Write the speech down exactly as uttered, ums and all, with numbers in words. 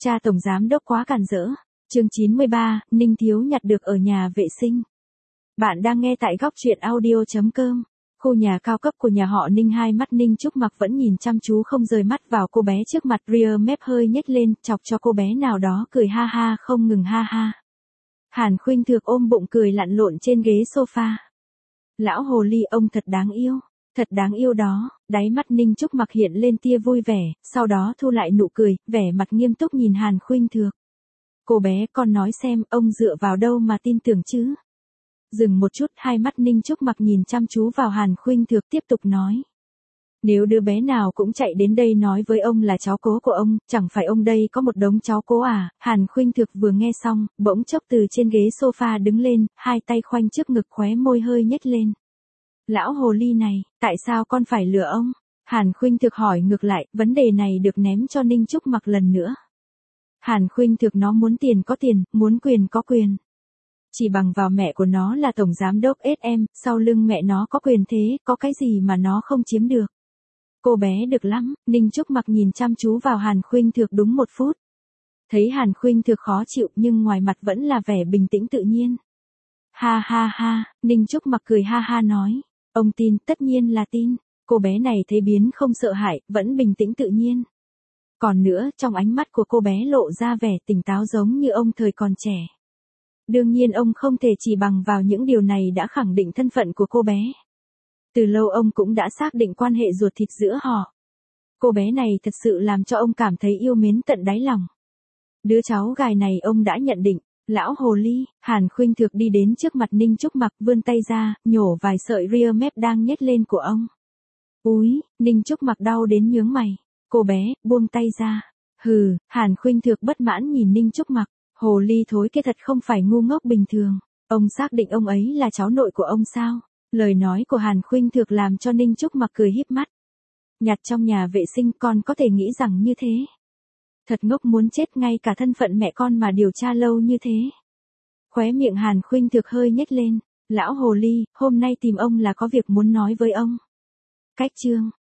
Cha tổng giám đốc quá càn rỡ. Chương chín mươi ba, Ninh Thiếu nhặt được ở nhà vệ sinh. Bạn đang nghe tại góc truyện audio chấm com. Khu nhà cao cấp của nhà họ Ninh, hai mắt Ninh Trúc Mặc vẫn nhìn chăm chú không rời mắt vào cô bé trước mặt, rear mép hơi nhếch lên, chọc cho cô bé nào đó cười ha ha không ngừng ha ha. Hàn Khuynh Thược ôm bụng cười lặn lộn trên ghế sofa. Lão hồ ly ông thật đáng yêu, thật đáng yêu đó. Đáy mắt Ninh Trúc Mặc hiện lên tia vui vẻ, sau đó thu lại nụ cười, vẻ mặt nghiêm túc nhìn Hàn Khuynh Thược. Cô bé, con nói xem, ông dựa vào đâu mà tin tưởng chứ? Dừng một chút, hai mắt Ninh Trúc Mặc nhìn chăm chú vào Hàn Khuynh Thược tiếp tục nói. Nếu đứa bé nào cũng chạy đến đây nói với ông là cháu cố của ông, chẳng phải ông đây có một đống cháu cố à? Hàn Khuynh Thược vừa nghe xong, bỗng chốc từ trên ghế sofa đứng lên, hai tay khoanh trước ngực, khóe môi hơi nhếch lên. Lão hồ ly này, tại sao con phải lừa ông? Hàn Khuynh Thược hỏi ngược lại, vấn đề này được ném cho Ninh Trúc Mặc lần nữa. Hàn Khuynh Thược, nó muốn tiền có tiền, muốn quyền có quyền. Chỉ bằng vào mẹ của nó là tổng giám đốc ét em, sau lưng mẹ nó có quyền thế, có cái gì mà nó không chiếm được. Cô bé được lắm. Ninh Trúc Mặc nhìn chăm chú vào Hàn Khuynh Thược đúng một phút. Thấy Hàn Khuynh Thược khó chịu nhưng ngoài mặt vẫn là vẻ bình tĩnh tự nhiên. Ha ha ha, Ninh Trúc Mặc cười ha ha nói. Ông tin, tất nhiên là tin. Cô bé này thấy biến không sợ hãi, vẫn bình tĩnh tự nhiên. Còn nữa, trong ánh mắt của cô bé lộ ra vẻ tỉnh táo giống như ông thời còn trẻ. Đương nhiên ông không thể chỉ bằng vào những điều này đã khẳng định thân phận của cô bé. Từ lâu ông cũng đã xác định quan hệ ruột thịt giữa họ. Cô bé này thật sự làm cho ông cảm thấy yêu mến tận đáy lòng. Đứa cháu gái này ông đã nhận định. Lão hồ ly. Hàn Khuynh Thược đi đến trước mặt Ninh Trúc Mặc, vươn tay ra, nhổ vài sợi rear mép đang nhếch lên của ông. Úi, Ninh Trúc Mặc đau đến nhướng mày. Cô bé, buông tay ra. Hừ, Hàn Khuynh Thược bất mãn nhìn Ninh Trúc Mặc. Hồ ly thối kia thật không phải ngu ngốc bình thường. Ông xác định ông ấy là cháu nội của ông sao? Lời nói của Hàn Khuynh Thược làm cho Ninh Trúc Mặc cười híp mắt. Nhặt trong nhà vệ sinh, con có thể nghĩ rằng như thế. Thật ngốc muốn chết, ngay cả thân phận mẹ con mà điều tra lâu như thế. Khóe miệng Hàn Khuynh Thược hơi nhếch lên. Lão hồ ly, hôm nay tìm ông là có việc muốn nói với ông. Cách chương.